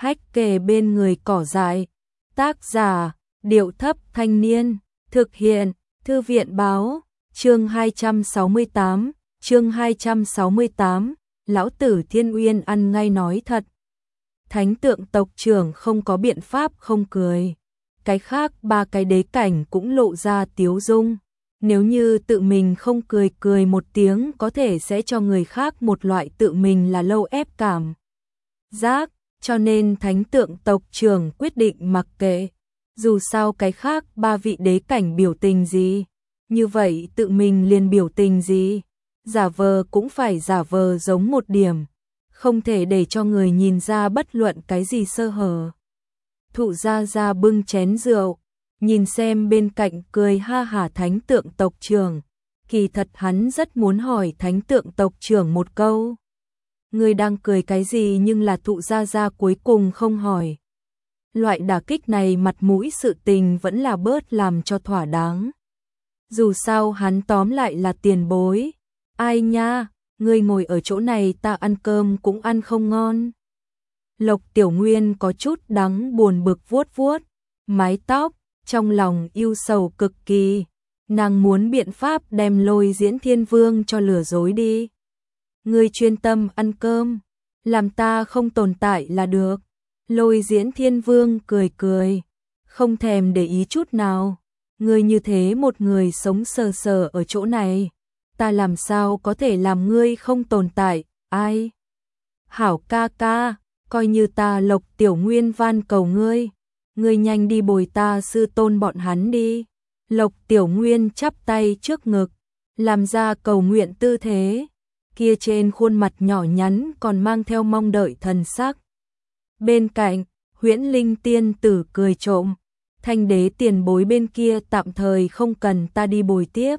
Hách kề bên người cỏ dại. Tác giả, Điệu Thấp Thanh Niên. Thực hiện, Thư viện Báo. Chương 268, chương 268, Lão Tử Thiên Uyên ăn ngay nói thật. Thánh tượng tộc trưởng không có biện pháp không cười. Cái khác ba cái đế cảnh cũng lộ ra tiếu dung. Nếu như tự mình không cười một tiếng có thể sẽ cho người khác một loại tự mình là lâu ép cảm giác, cho nên thánh tượng tộc trưởng quyết định mặc kệ. Dù sao cái khác ba vị đế cảnh biểu tình gì, như vậy tự mình liền biểu tình gì, giả vờ cũng phải giả vờ giống một điểm, không thể để cho người nhìn ra bất luận cái gì sơ hở. Thụ Gia Gia bưng chén rượu, nhìn xem bên cạnh cười ha hả thánh tượng tộc trưởng, kỳ thật hắn rất muốn hỏi thánh tượng tộc trưởng một câu. Người đang cười cái gì, nhưng là Thụ Gia Gia cuối cùng không hỏi. Loại đả kích này mặt mũi sự tình vẫn là bớt làm cho thỏa đáng. Dù sao hắn tóm lại là tiền bối. Ai nha, ngươi ngồi ở chỗ này ta ăn cơm cũng ăn không ngon. Lộc Tiểu Nguyên có chút đắng buồn bực vuốt vuốt mái tóc, trong lòng ưu sầu cực kỳ. Nàng muốn biện pháp đem Lôi Diễn Thiên Vương cho lừa dối đi. Ngươi chuyên tâm ăn cơm, làm ta không tồn tại là được. Lôi Diễn Thiên Vương cười cười, không thèm để ý chút nào. Ngươi như thế một người sống sờ sờ ở chỗ này, ta làm sao có thể làm ngươi không tồn tại, ai? Hảo ca ca, coi như ta Lộc Tiểu Nguyên van cầu ngươi, ngươi nhanh đi bồi ta sư tôn bọn hắn đi. Lộc Tiểu Nguyên chắp tay trước ngực, làm ra cầu nguyện tư thế, kia trên khuôn mặt nhỏ nhắn còn mang theo mong đợi thần sắc. Bên cạnh, Huyễn Linh tiên tử cười trộm, Thanh đế tiền bối bên kia tạm thời không cần ta đi bồi tiếp.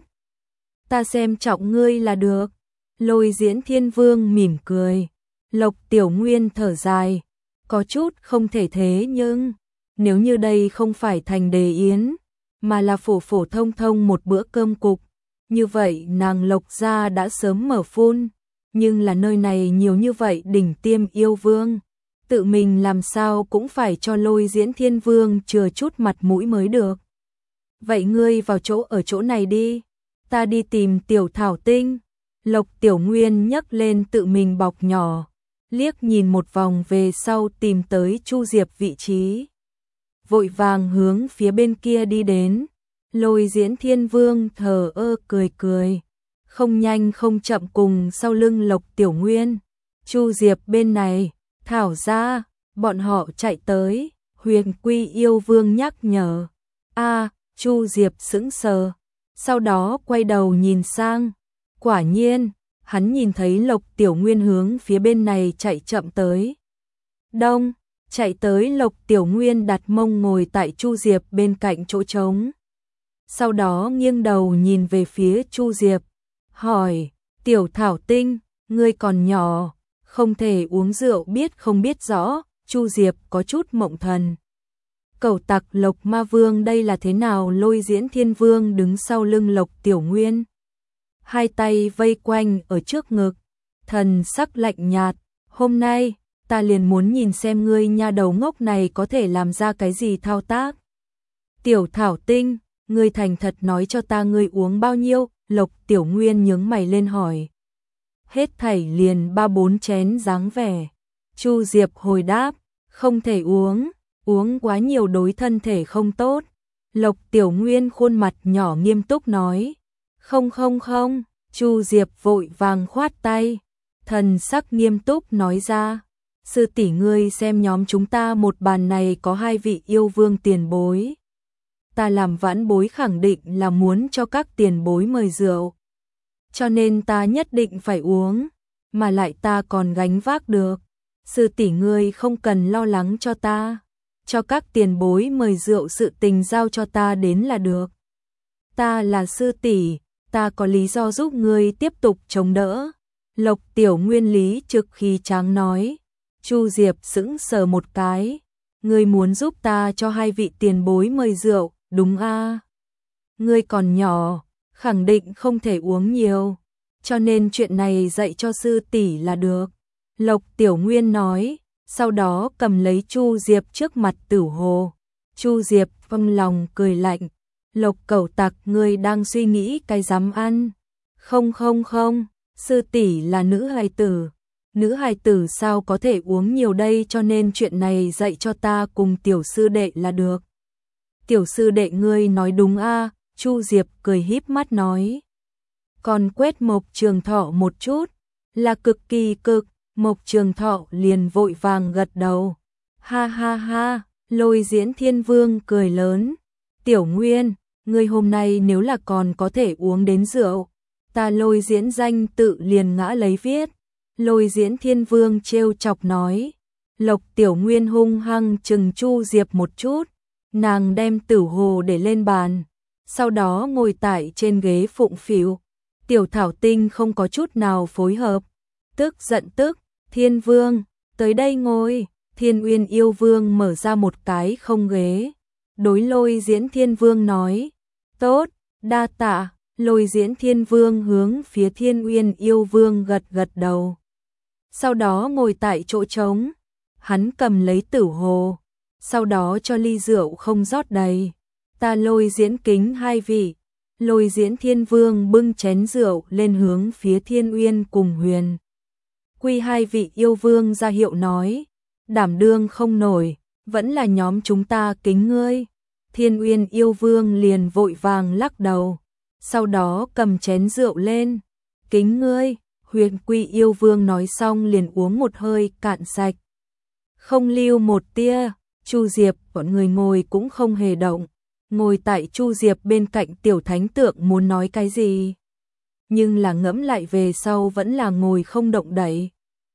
Ta xem trọng ngươi là được. Lôi Diễn Thiên Vương mỉm cười. Lộc Tiểu Nguyên thở dài, có chút không thể thế nhưng, nếu như đây không phải thành đề yến, mà là phổ phổ thông thông một bữa cơm cục, như vậy nàng Lộc gia đã sớm mở phun, nhưng là nơi này nhiều như vậy đỉnh tiêm yêu vương, tự mình làm sao cũng phải cho Lôi Diễn Thiên Vương chừa chút mặt mũi mới được. Vậy ngươi vào chỗ ở chỗ này đi, ta đi tìm Tiểu Thảo Tinh. Lộc Tiểu Nguyên nhấc lên tự mình bọc nhỏ, liếc nhìn một vòng về sau tìm tới Chu Diệp vị trí. Vội vàng hướng phía bên kia đi đến. Lôi Diễn Thiên Vương thờ ơ cười cười, không nhanh không chậm cùng sau lưng Lộc Tiểu Nguyên. Chu Diệp bên này, Thảo ra, bọn họ chạy tới. Huyền Quy yêu vương nhắc nhở. Chu Diệp sững sờ, sau đó quay đầu nhìn sang. Quả nhiên, hắn nhìn thấy Lộc Tiểu Nguyên hướng phía bên này chạy chậm tới. Đông, chạy tới Lộc Tiểu Nguyên đặt mông ngồi tại Chu Diệp bên cạnh chỗ trống. Sau đó nghiêng đầu nhìn về phía Chu Diệp, hỏi, Tiểu Thảo Tinh, ngươi còn nhỏ, không thể uống rượu biết không biết rõ. Chu Diệp có chút mộng thần. Cẩu tặc Lộc Ma Vương đây là thế nào? Lôi Diễn Thiên Vương đứng sau lưng Lộc Tiểu Nguyên, hai tay vây quanh ở trước ngực, thần sắc lạnh nhạt. Hôm nay, ta liền muốn nhìn xem ngươi nha đầu ngốc này có thể làm ra cái gì thao tác. Tiểu Thảo Tinh, ngươi thành thật nói cho ta ngươi uống bao nhiêu? Lộc Tiểu Nguyên nhướng mày lên hỏi. Hết thảy liền 3-4 chén dáng vẻ. Chu Diệp hồi đáp, không thể uống, uống quá nhiều đối thân thể không tốt. Lộc Tiểu Nguyên khuôn mặt nhỏ nghiêm túc nói. Không, Chu Diệp vội vàng khoát tay, thần sắc nghiêm túc nói ra. Sư tỷ ngươi xem nhóm chúng ta một bàn này có 2 vị yêu vương tiền bối. Ta làm vãn bối khẳng định là muốn cho các tiền bối mời rượu. Cho nên ta nhất định phải uống, mà lại ta còn gánh vác được. Sư tỷ ngươi không cần lo lắng cho ta, cho các tiền bối mời rượu sự tình giao cho ta đến là được. Ta là sư tỷ, ta có lý do giúp ngươi tiếp tục chống đỡ. Lộc Tiểu Nguyên lý trực khí tráng nói. Chu Diệp sững sờ một cái. Ngươi muốn giúp ta cho 2 vị tiền bối mời rượu, đúng a? Ngươi còn nhỏ, khẳng định không thể uống nhiều, cho nên chuyện này dạy cho sư tỷ là được. Lộc Tiểu Nguyên nói, sau đó cầm lấy Chu Diệp trước mặt Tử Hồ. Chu Diệp trong lòng cười lạnh, Lộc cẩu tặc, ngươi đang suy nghĩ cái dám ăn? Không không không, sư tỷ là nữ hài tử. Nữ hài tử sao có thể uống nhiều đây, cho nên chuyện này dạy cho ta cùng tiểu sư đệ là được. Tiểu sư đệ ngươi nói đúng a, Chu Diệp cười híp mắt nói. Còn quét Mộc Trường Thọ một chút, là cực kỳ cực, Mộc Trường Thọ liền vội vàng gật đầu. Ha ha ha, Lôi Diễn Thiên Vương cười lớn. Tiểu Nguyên, ngươi hôm nay nếu là còn có thể uống đến rượu, ta Lôi Diễn danh tự liền ngã lấy viết. Lôi Diễn Thiên Vương trêu chọc nói. Lộc Tiểu Nguyên hung hăng chừng Chu Diệp một chút, nàng đem Tử Hồ để lên bàn, sau đó ngồi tại trên ghế phụng phịu. Tiểu Thảo Tinh không có chút nào phối hợp, tức giận tức, Thiên Vương, tới đây ngồi. Thiên Uyên Yêu Vương mở ra một cái không ghế, đối Lôi Diễn Thiên Vương nói, tốt, đa tạ. Lôi Diễn Thiên Vương hướng phía Thiên Uyên Yêu Vương gật gật đầu, sau đó ngồi tại chỗ trống. Hắn cầm lấy Tử Hồ, sau đó cho ly rượu không rót đầy. Ta Lôi Diễn kính hai vị. Lôi Diễn Thiên Vương bưng chén rượu lên hướng phía Thiên Uyên cùng Huyền Quy hai vị yêu vương ra hiệu nói, đảm đương không nổi, vẫn là nhóm chúng ta kính ngươi. Thiên Uyên Yêu Vương liền vội vàng lắc đầu, sau đó cầm chén rượu lên, kính ngươi. Huyền Quy Yêu Vương nói xong liền uống một hơi cạn sạch, không lưu một tia. Chu Diệp bọn người ngồi cũng không hề động, ngồi tại Chu Diệp bên cạnh Tiểu Thánh Tượng muốn nói cái gì, nhưng là ngẫm lại về sau vẫn là ngồi không động đậy.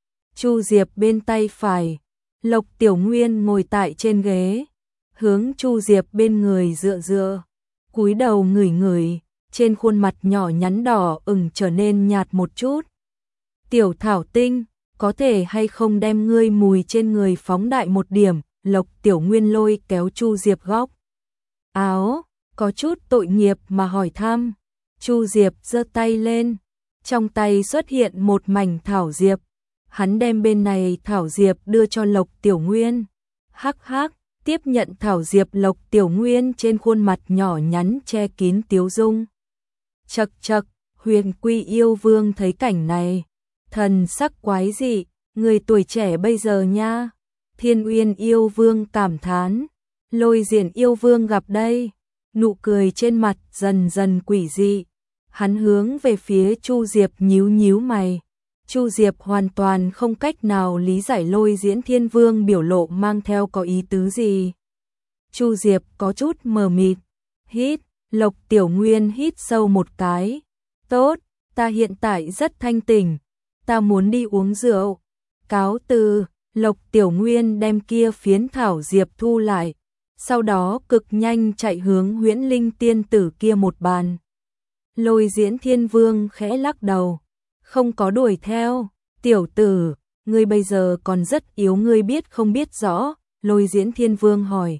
Chu Diệp bên tay phải, Lộc Tiểu Nguyên ngồi tại trên ghế, hướng Chu Diệp bên người dựa dựa, cúi đầu ngửi ngửi, trên khuôn mặt nhỏ nhắn đỏ ửng trở nên nhạt một chút. Tiểu Thảo Tinh, có thể hay không đem ngươi mùi trên người phóng đại một điểm? Lộc Tiểu Nguyên lôi kéo Chu Diệp góc áo, có chút tội nghiệp mà hỏi thăm. Chu Diệp giơ tay lên, trong tay xuất hiện một mảnh thảo diệp. Hắn đem bên này thảo diệp đưa cho Lộc Tiểu Nguyên. Hắc hắc, tiếp nhận thảo diệp, Lộc Tiểu Nguyên trên khuôn mặt nhỏ nhắn che kín tiếu dung. Chậc chậc, Huyền Quy Yêu Vương thấy cảnh này, thần sắc quái dị, người tuổi trẻ bây giờ nha. Thiên Uyên Yêu Vương cảm thán, Lôi Diễn Yêu Vương gặp đây, nụ cười trên mặt dần dần quỷ dị. Hắn hướng về phía Chu Diệp nhíu nhíu mày. Chu Diệp hoàn toàn không cách nào lý giải Lôi Diễn Thiên Vương biểu lộ mang theo có ý tứ gì. Chu Diệp có chút mờ mịt. Hít, Lộc Tiểu Nguyên hít sâu một cái. Tốt, ta hiện tại rất thanh tỉnh, ta muốn đi uống rượu. Cáo từ. Lộc Tiểu Nguyên đem kia phiến thảo diệp thu lại, sau đó cực nhanh chạy hướng Huyễn Linh tiên tử kia một bàn. Lôi Diễn Thiên Vương khẽ lắc đầu, không có đuổi theo. Tiểu tử, ngươi bây giờ còn rất yếu, ngươi biết không biết rõ? Lôi Diễn Thiên Vương hỏi.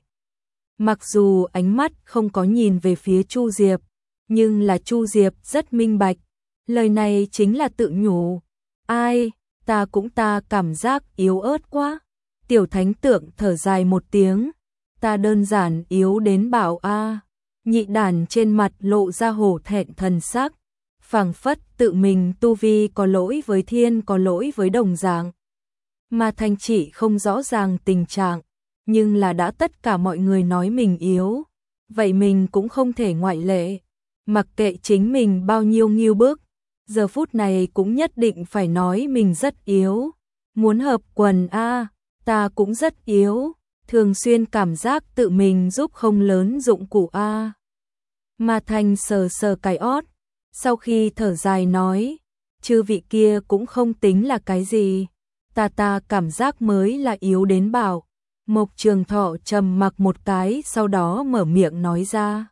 Mặc dù ánh mắt không có nhìn về phía Chu Diệp, nhưng là Chu Diệp rất minh bạch, lời này chính là tự nhủ. Ai, ta cảm giác yếu ớt quá. Tiểu Thánh Tượng thở dài một tiếng, ta đơn giản yếu đến bảo a. Nhị đàn trên mặt lộ ra hổ thẹn thần sắc, phảng phất tự mình tu vi có lỗi với thiên, có lỗi với đồng dạng. Mà Thanh chỉ không rõ ràng tình trạng, nhưng là đã tất cả mọi người nói mình yếu, vậy mình cũng không thể ngoại lệ. Mặc kệ chính mình bao nhiêu nghiêu bức, giờ phút này cũng nhất định phải nói mình rất yếu. Muốn hợp quần a, ta cũng rất yếu, thường xuyên cảm giác tự mình giúp không lớn dụng cụ a. Mà Thành sờ sờ cái ót, sau khi thở dài nói, chư vị kia cũng không tính là cái gì, ta cảm giác mới là yếu đến bảo. Mộc Trường Thọ trầm mặc một cái, sau đó mở miệng nói ra.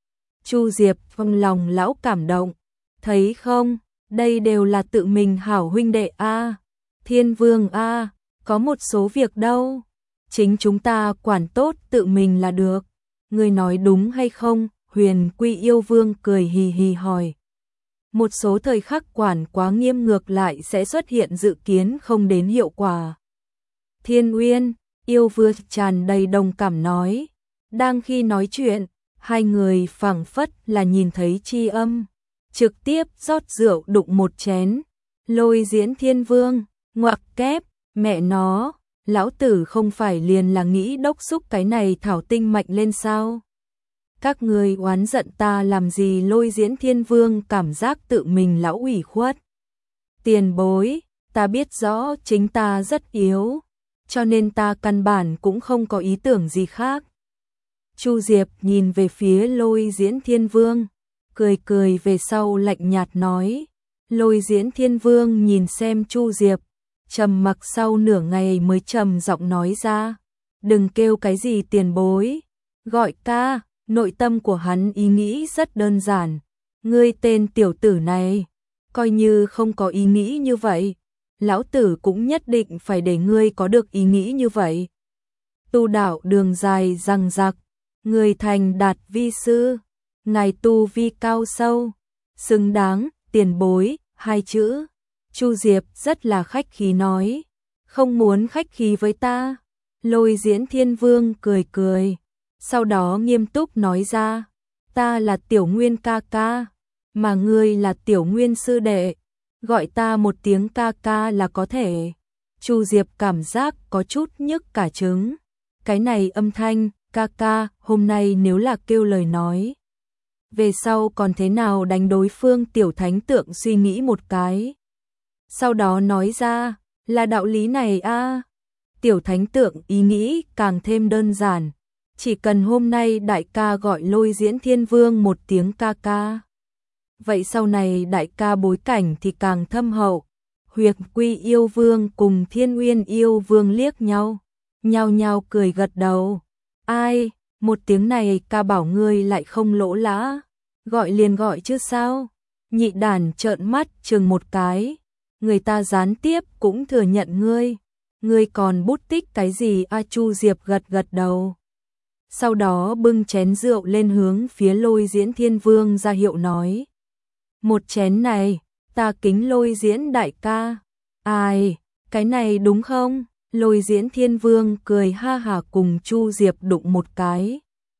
Chu Diệp trong lòng lão cảm động, thấy không, đây đều là tự mình hảo huynh đệ a. Thiên Vương a, có một số việc đâu, chính chúng ta quản tốt tự mình là được. Ngươi nói đúng hay không? Huyền Quy Yêu Vương cười hì hì hỏi. Một số thời khắc quản quá nghiêm ngược lại sẽ xuất hiện dự kiến không đến hiệu quả. Thiên Uyên, yêu vương tràn đầy đồng cảm nói. Đang khi nói chuyện, hai người phảng phất là nhìn thấy tri âm, trực tiếp rót rượu đụng một chén. Lôi Diễn Thiên Vương, ngoặc kép, mẹ nó, lão tử không phải liền là nghĩ đốc xúc cái này thảo tinh mạnh lên sao? Các ngươi oán giận ta làm gì? Lôi Diễn Thiên Vương cảm giác tự mình lão ủy khuất. Tiền bối, ta biết rõ chính ta rất yếu, cho nên ta căn bản cũng không có ý tưởng gì khác. Chu Diệp nhìn về phía Lôi Diễn Thiên Vương, cười cười về sau lạnh nhạt nói. Lôi Diễn Thiên Vương nhìn xem Chu Diệp, trầm mặc sau nửa ngày mới trầm giọng nói ra. Đừng kêu cái gì tiền bối, gọi ca. Nội tâm của hắn ý nghĩ rất đơn giản. Ngươi tên tiểu tử này, coi như không có ý nghĩ như vậy, lão tử cũng nhất định phải để ngươi có được ý nghĩ như vậy. Tu đạo đường dài răng rạc, người thành đạt vi sư, ngài tu vi cao sâu, xứng đáng, tiền bối, hai chữ. Chu Diệp rất là khách khí nói, không muốn khách khí với ta. Lôi Diễn Thiên Vương cười cười, sau đó nghiêm túc nói ra, ta là Tiểu Nguyên ca ca, mà ngươi là Tiểu Nguyên sư đệ, gọi ta một tiếng ca ca là có thể. Chu Diệp cảm giác có chút nhức cả trứng. Cái này âm thanh, ca ca, hôm nay nếu là kêu lời nói, về sau còn thế nào đánh đối phương? Tiểu Thánh Tượng suy nghĩ một cái, sau đó nói ra, là đạo lý này a. Tiểu Thánh Tượng ý nghĩ càng thêm đơn giản, chỉ cần hôm nay đại ca gọi Lôi Diễn Thiên Vương một tiếng ca ca, vậy sau này đại ca bối cảnh thì càng thâm hậu. Huyệt Quy Yêu Vương cùng Thiên Uyên Yêu Vương liếc nhau, nhao nhao cười gật đầu. Ai, một tiếng này ca bảo ngươi lại không lỗ lã, gọi liền gọi chứ sao? Nhị đàn trợn mắt chừng một cái, người ta gián tiếp cũng thừa nhận ngươi còn bút tích cái gì? A Chu Diệp gật gật đầu. Sau đó bưng chén rượu lên hướng phía Lôi Diễn Thiên Vương ra hiệu nói. Một chén này, ta kính Lôi Diễn đại ca. Ai, cái này đúng không? Lôi Diễn Thiên Vương cười ha hả cùng Chu Diệp đụng một cái.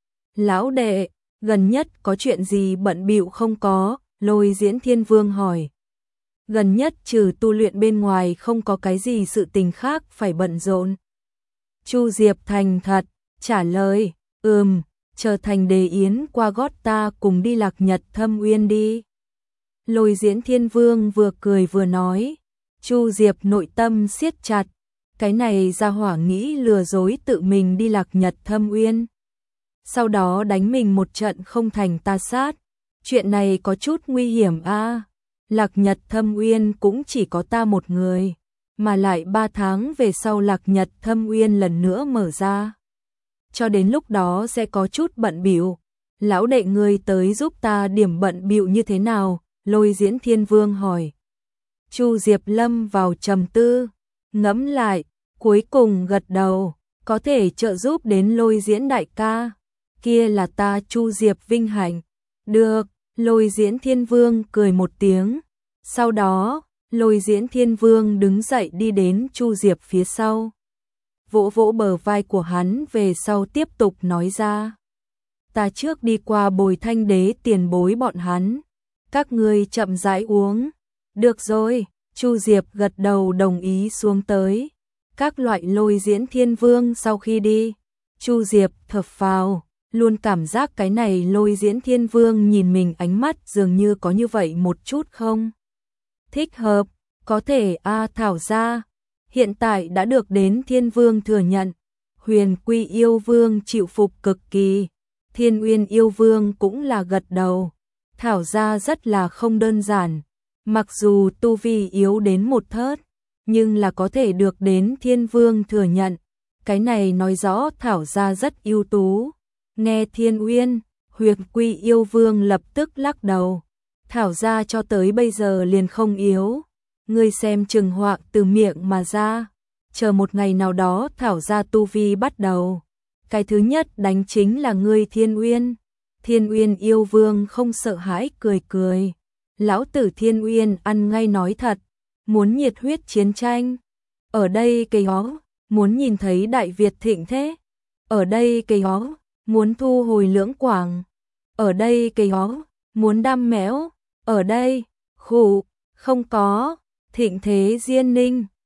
Lão đệ, gần nhất có chuyện gì bận bịu không có? Lôi Diễn Thiên Vương hỏi. Gần nhất trừ tu luyện bên ngoài không có cái gì sự tình khác phải bận rộn. Chu Diệp thành thật trả lời, chờ thành Đề Yến qua gót ta cùng đi Lạc Nhật Thâm Uyên đi. Lôi Diễn Thiên Vương vừa cười vừa nói. Chu Diệp nội tâm siết chặt, cái này ra hỏa nghĩ lừa dối tự mình đi Lạc Nhật Thâm Uyên, sau đó đánh mình một trận không thành ta sát. Chuyện này có chút nguy hiểm a. Lạc Nhật Thâm Uyên cũng chỉ có ta một người, mà lại 3 tháng về sau Lạc Nhật Thâm Uyên lần nữa mở ra. Cho đến lúc đó sẽ có chút bận bịu. Lão đệ ngươi tới giúp ta điểm bận bịu như thế nào? Lôi Diễn Thiên Vương hỏi. Chu Diệp lâm vào trầm tư, ngẫm lại, cuối cùng gật đầu, có thể trợ giúp đến Lôi Diễn đại ca, kia là ta Chu Diệp vinh hạnh. Được, Lôi Diễn Thiên Vương cười một tiếng. Sau đó, Lôi Diễn Thiên Vương đứng dậy đi đến Chu Diệp phía sau, vỗ vỗ bờ vai của hắn về sau tiếp tục nói ra. Ta trước đi qua bồi Thanh Đế tiền bối bọn hắn, các ngươi chậm rãi uống. Được rồi, Chu Diệp gật đầu đồng ý xuống tới. Các loại Lôi Diễn Thiên Vương sau khi đi, Chu Diệp thở phào, luôn cảm giác cái này Lôi Diễn Thiên Vương nhìn mình ánh mắt dường như có như vậy một chút không thích hợp. Có thể Thảo ra hiện tại đã được đến Thiên Vương thừa nhận, Huyền Quy Yêu Vương chịu phục cực kỳ, Thiên Uyên Yêu Vương cũng là gật đầu. Thảo ra rất là không đơn giản, mặc dù tu vi yếu đến một thớt, nhưng là có thể được đến Thiên Vương thừa nhận, cái này nói rõ Thảo ra rất ưu tú. Nghe Thiên Uyên, Huyền Quy Yêu Vương lập tức lắc đầu. Thảo ra cho tới bây giờ liền không yếu, ngươi xem chừng họa từ miệng mà ra, chờ một ngày nào đó Thảo ra tu vi bắt đầu, cái thứ nhất đánh chính là ngươi Thiên Uyên. Thiên Uyên Yêu Vương không sợ hãi cười cười. Lão tử Thiên Uyên ăn ngay nói thật, muốn nhiệt huyết chiến tranh. Ở đây cây ó, muốn nhìn thấy Đại Việt thịnh thế. Ở đây cây ó, muốn thu hồi Lưỡng Quảng. Ở đây cây ó, muốn đam mẽo. Ở đây, khụ, không có, thịnh thế Diên Ninh.